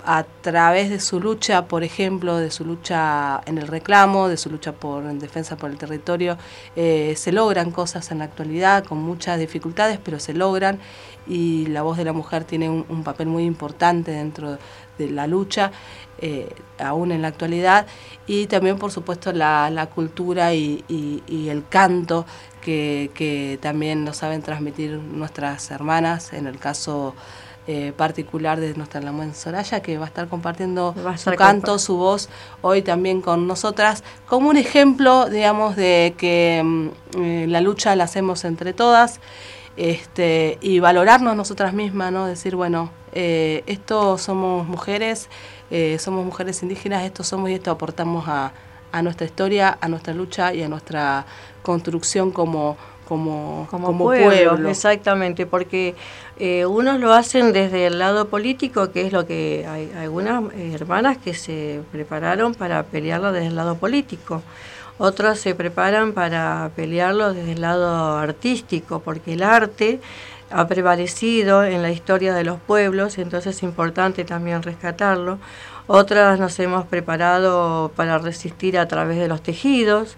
[SPEAKER 2] a través de su lucha, por ejemplo, de su lucha en el reclamo, de su lucha en defensa por el territorio, se logran cosas en la actualidad con muchas dificultades, pero se logran, y la voz de la mujer tiene un papel muy importante dentro de la lucha, aún en la actualidad, y también, por supuesto, la cultura y el canto que también nos saben transmitir nuestras hermanas, en el caso particular de nuestra Lamuén Soraya, que va a estar compartiendo su canto, su voz hoy también con nosotras, como un ejemplo, digamos, de que la lucha la hacemos entre todas, y valorarnos nosotras mismas, ¿no? Decir, bueno, esto somos mujeres indígenas, esto somos y esto aportamos a nuestra historia, a nuestra lucha y a nuestra construcción como pueblo.
[SPEAKER 3] Exactamente, porque unos lo hacen desde el lado político, que es lo que hay algunas hermanas que se prepararon para pelearlo desde el lado político. Otros se preparan para pelearlo desde el lado artístico, porque el arte ha prevalecido en la historia de los pueblos, entonces es importante también rescatarlo. Otras nos hemos preparado para resistir a través de los tejidos,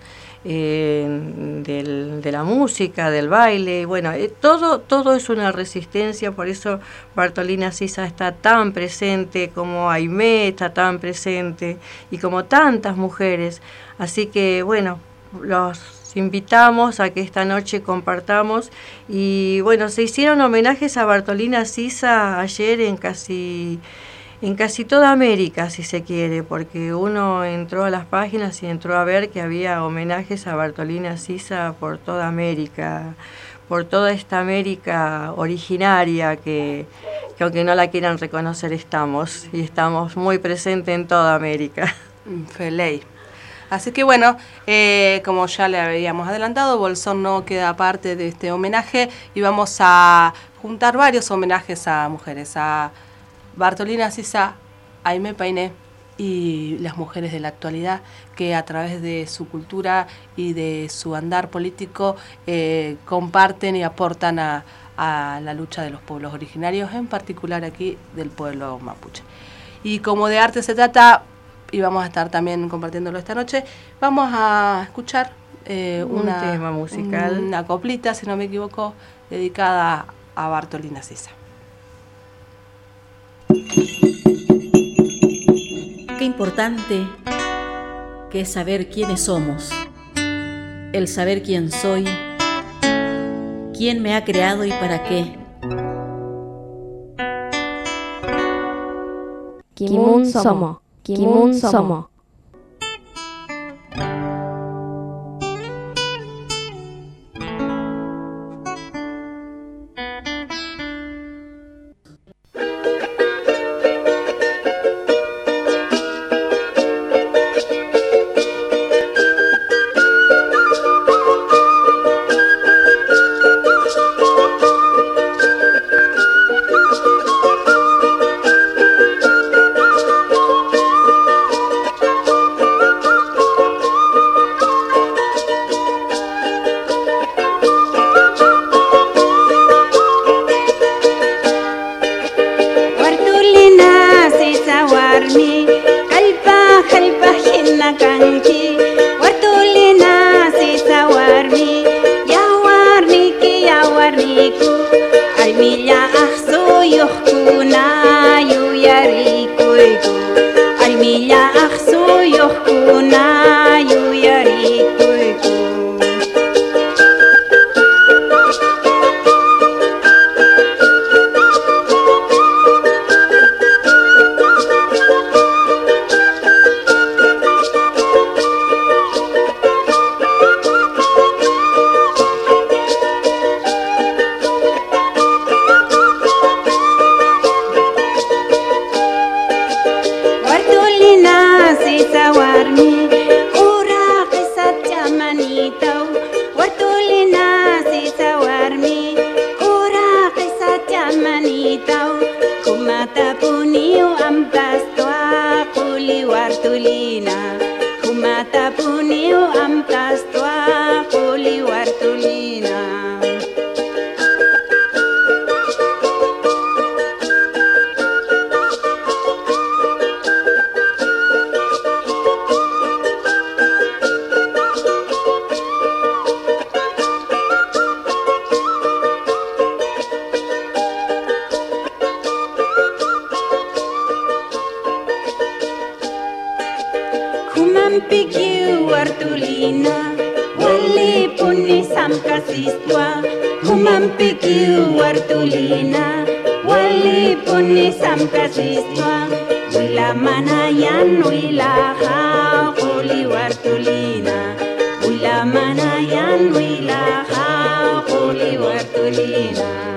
[SPEAKER 3] de la música, del baile, bueno, todo es una resistencia, por eso Bartolina Sisa está tan presente, como Aimé está tan presente, y como tantas mujeres, así que bueno, los invitamos a que esta noche compartamos, y bueno, se hicieron homenajes a Bartolina Sisa ayer en casi toda América, si se quiere, porque uno entró a las páginas y entró a ver que había homenajes a Bartolina Sisa por toda América, por toda esta América originaria que aunque no la quieran reconocer, estamos muy presentes en toda América.
[SPEAKER 2] Feley. Así que bueno, como ya le habíamos adelantado, Bolsón no queda parte de este homenaje y vamos a juntar varios homenajes a mujeres, a Bartolina Sisa, Aimé Painé y las mujeres de la actualidad que a través de su cultura y de su andar político comparten y aportan a la lucha de los pueblos originarios, en particular aquí del pueblo mapuche. Y como de arte se trata, y vamos a estar también compartiéndolo esta noche, vamos a escuchar
[SPEAKER 3] un tema musical,
[SPEAKER 2] una coplita, si no me equivoco, dedicada a Bartolina Sisa.
[SPEAKER 7] Qué importante que es saber quiénes somos, el saber quién soy, quién me ha creado y para qué.
[SPEAKER 8] Kimun Somo, Kimun Somo.
[SPEAKER 9] Humampikiu Artulina, Wali Puni Samkasistwa. Humampikiu Artulina, Wali Puni Samkasistwa. Wila Manayan, Wila Hauli Artulina. Wila Manayan, Wila Hauli Artulina.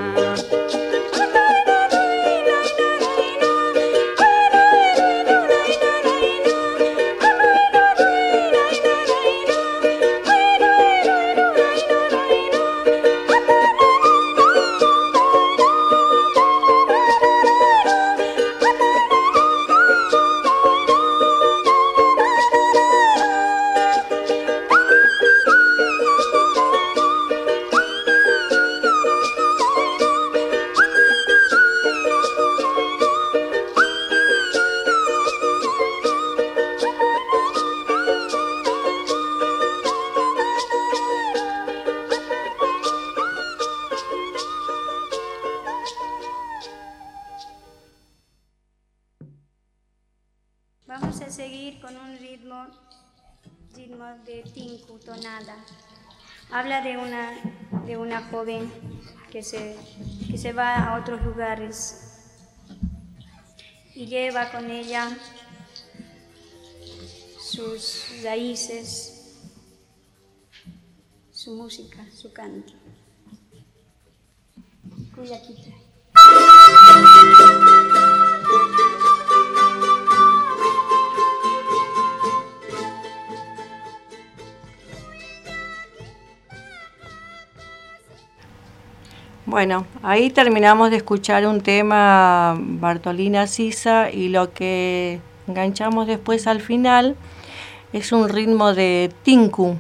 [SPEAKER 10] Vamos a seguir con un ritmo de tinku, tonada. Habla de una joven que se va a otros lugares y lleva con ella sus raíces, su música, su canto. Cuyaquita.
[SPEAKER 3] Bueno, ahí terminamos de escuchar un tema Bartolina Sisa y lo que enganchamos después al final es un ritmo de tinku.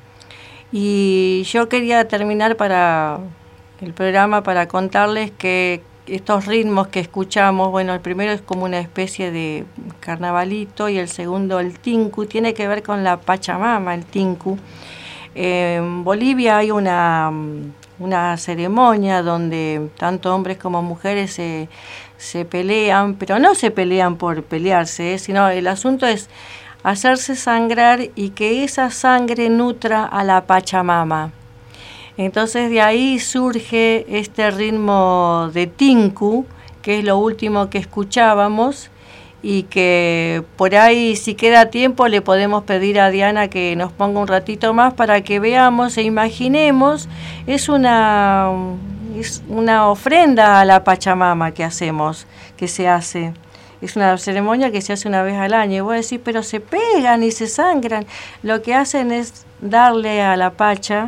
[SPEAKER 3] Y yo quería terminar para el programa para contarles que estos ritmos que escuchamos, bueno, el primero es como una especie de carnavalito y el segundo, el tinku, tiene que ver con la Pachamama, el tinku. En Bolivia hay una ceremonia donde tanto hombres como mujeres se pelean, pero no se pelean por pelearse, sino el asunto es hacerse sangrar y que esa sangre nutra a la Pachamama. Entonces de ahí surge este ritmo de tinku, que es lo último que escuchábamos, y que por ahí, si queda tiempo, le podemos pedir a Diana que nos ponga un ratito más para que veamos e imaginemos. Es una ofrenda a la Pachamama que hacemos, que se hace. Es una ceremonia que se hace una vez al año. Y vos decís, pero se pegan y se sangran. Lo que hacen es darle a la Pacha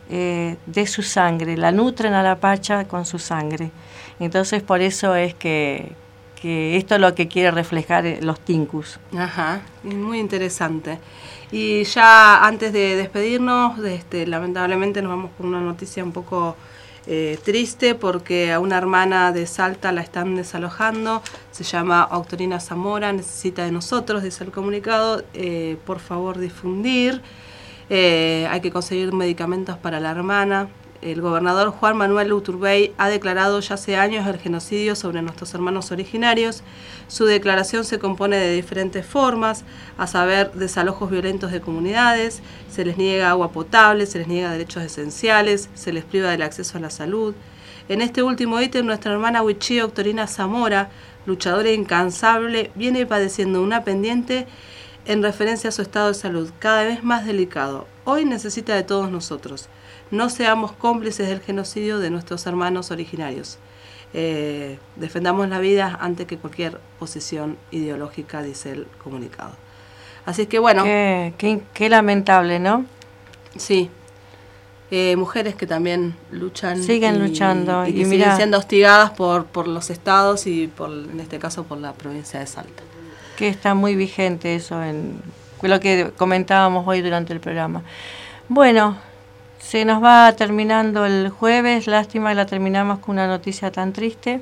[SPEAKER 3] de su sangre, la nutren a la Pacha con su sangre. Entonces por eso es que esto es lo que quiere reflejar los tinkus.
[SPEAKER 2] Ajá, muy interesante. Y ya antes de despedirnos, lamentablemente nos vamos con una noticia un poco triste, porque a una hermana de Salta la están desalojando, se llama Octorina Zamora, necesita de nosotros, dice el comunicado, por favor difundir, hay que conseguir medicamentos para la hermana. El gobernador Juan Manuel Uturbey ha declarado ya hace años el genocidio sobre nuestros hermanos originarios. Su declaración se compone de diferentes formas, a saber, desalojos violentos de comunidades, se les niega agua potable, se les niega derechos esenciales, se les priva del acceso a la salud. En este último ítem, nuestra hermana Huichí Octorina Zamora, luchadora incansable, viene padeciendo una pendiente en referencia a su estado de salud, cada vez más delicado. Hoy necesita de todos nosotros. No seamos cómplices del genocidio de nuestros hermanos originarios. Defendamos la vida antes que cualquier posición ideológica, dice el comunicado. Así es que bueno.
[SPEAKER 3] Qué lamentable, ¿no?
[SPEAKER 2] Sí. Mujeres que también luchan.
[SPEAKER 3] Siguen luchando.
[SPEAKER 2] Y siguen siendo hostigadas por los estados y en este caso por la provincia de Salta.
[SPEAKER 3] Que está muy vigente eso, fue lo que comentábamos hoy durante el programa. Bueno, se nos va terminando el jueves, lástima que la terminamos con una noticia tan triste.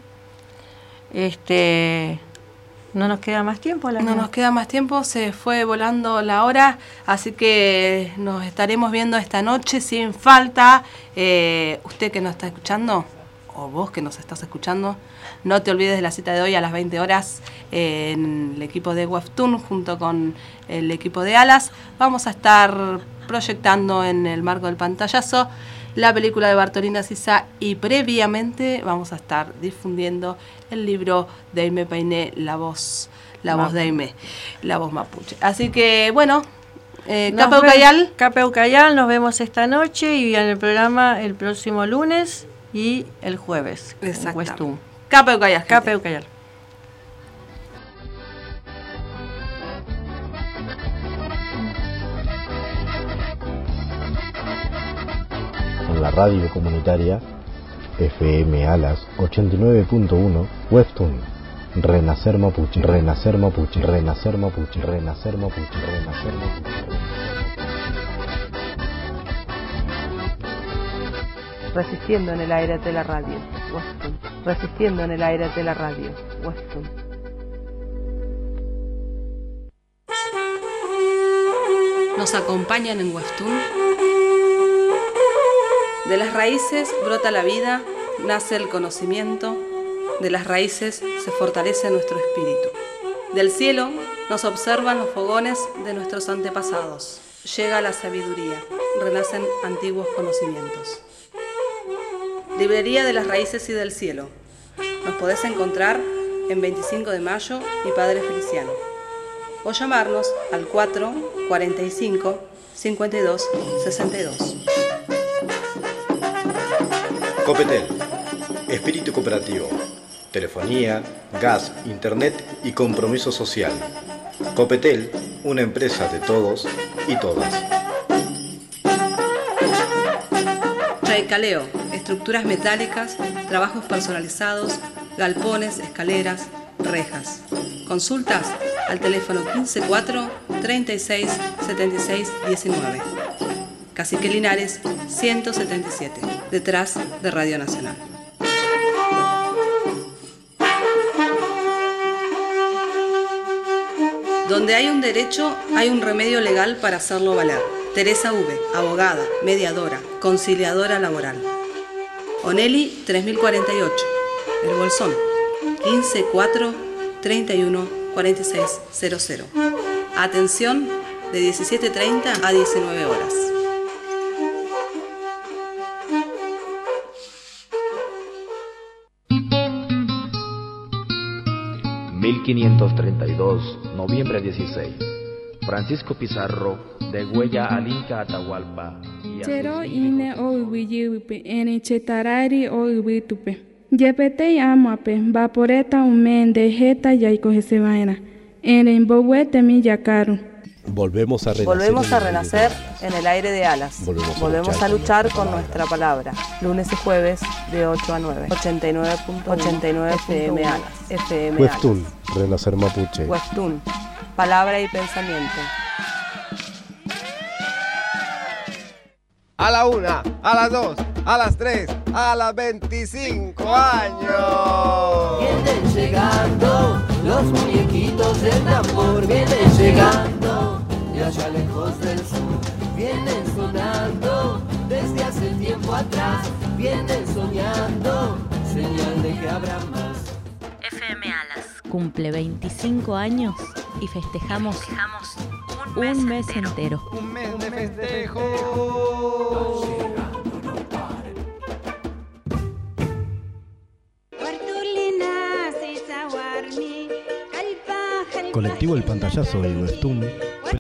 [SPEAKER 3] No nos queda más tiempo.
[SPEAKER 2] No nos queda más tiempo, se fue volando la hora, así que nos estaremos viendo esta noche sin falta. Usted que nos está escuchando, o vos que nos estás escuchando, no te olvides de la cita de hoy a las 20 horas en el equipo de Webtoon junto con el equipo de Alas. Vamos a estar proyectando en el marco del pantallazo la película de Bartolina Sisa y previamente vamos a estar difundiendo el libro de Aimé Painé, La voz de Aimé, la voz mapuche. Así que bueno,
[SPEAKER 3] Cape Ucayal, nos vemos esta noche y en el programa el próximo lunes y el jueves.
[SPEAKER 2] Exacto. Cape Ucayal.
[SPEAKER 3] Cape Ucayal.
[SPEAKER 1] En la radio comunitaria FM Alas 89.1 Webtoon, Renacer Mapuche, Renacer Mapuche, Renacer Mapuche, Renacer Mapuche, Renacer Mapuche.
[SPEAKER 2] Resistiendo en el aire de la radio, Webtoon. Resistiendo en el aire de la radio, Webtoon. Nos acompañan en Webtoon. De las raíces brota la vida, nace el conocimiento, de las raíces se fortalece nuestro espíritu. Del cielo nos observan los fogones de nuestros antepasados. Llega la sabiduría, renacen antiguos conocimientos. Librería de las Raíces y del Cielo. Nos podés encontrar en 25 de Mayo y Padre Feliciano. O llamarnos al 445 52 62.
[SPEAKER 4] Copetel, espíritu cooperativo, telefonía, gas, internet y compromiso social. Copetel, una empresa de todos y todas.
[SPEAKER 2] Traicaleo, estructuras metálicas, trabajos personalizados, galpones, escaleras, rejas. Consultas al teléfono 154 36 76 19. Cacique Linares 177, detrás de Radio Nacional. Donde hay un derecho, hay un remedio legal para hacerlo valer. Teresa V, abogada, mediadora, conciliadora laboral. Oneli 3048, El Bolsón, 154 31 46 00. Atención de 17:30 a 19 horas.
[SPEAKER 11] ...1532, noviembre 16... Francisco Pizarro, de Huella al Inca Atahualpa...
[SPEAKER 12] Chero ine o ubiyiwipe, ene chetarari o ubitupe. Yepete amape, vaporeta umende jeta yaiko jesevaina. Ene imbohuete mi yacaru.
[SPEAKER 1] Volvemos a renacer
[SPEAKER 2] en el aire de Alas. Volvemos a luchar con nuestra palabra. Lunes y jueves de 8 a 9. 89.89 FM Alas. FM
[SPEAKER 1] Webtoon, Renacer Mapuche.
[SPEAKER 2] Webtoon, palabra y pensamiento.
[SPEAKER 13] A la 1, a las 2, a las 3, a las 25 años.
[SPEAKER 14] Vienen llegando los muñequitos del tambor, vienen llegando de allá lejos del sur, vienen sonando desde hace tiempo atrás, vienen soñando, señal de que habrá más.
[SPEAKER 15] FM Alas cumple 25 años y festejamos un mes entero.
[SPEAKER 13] Un mes de festejo.
[SPEAKER 9] Bartolina, César,
[SPEAKER 16] Colectivo El Pantallazo de Webtoon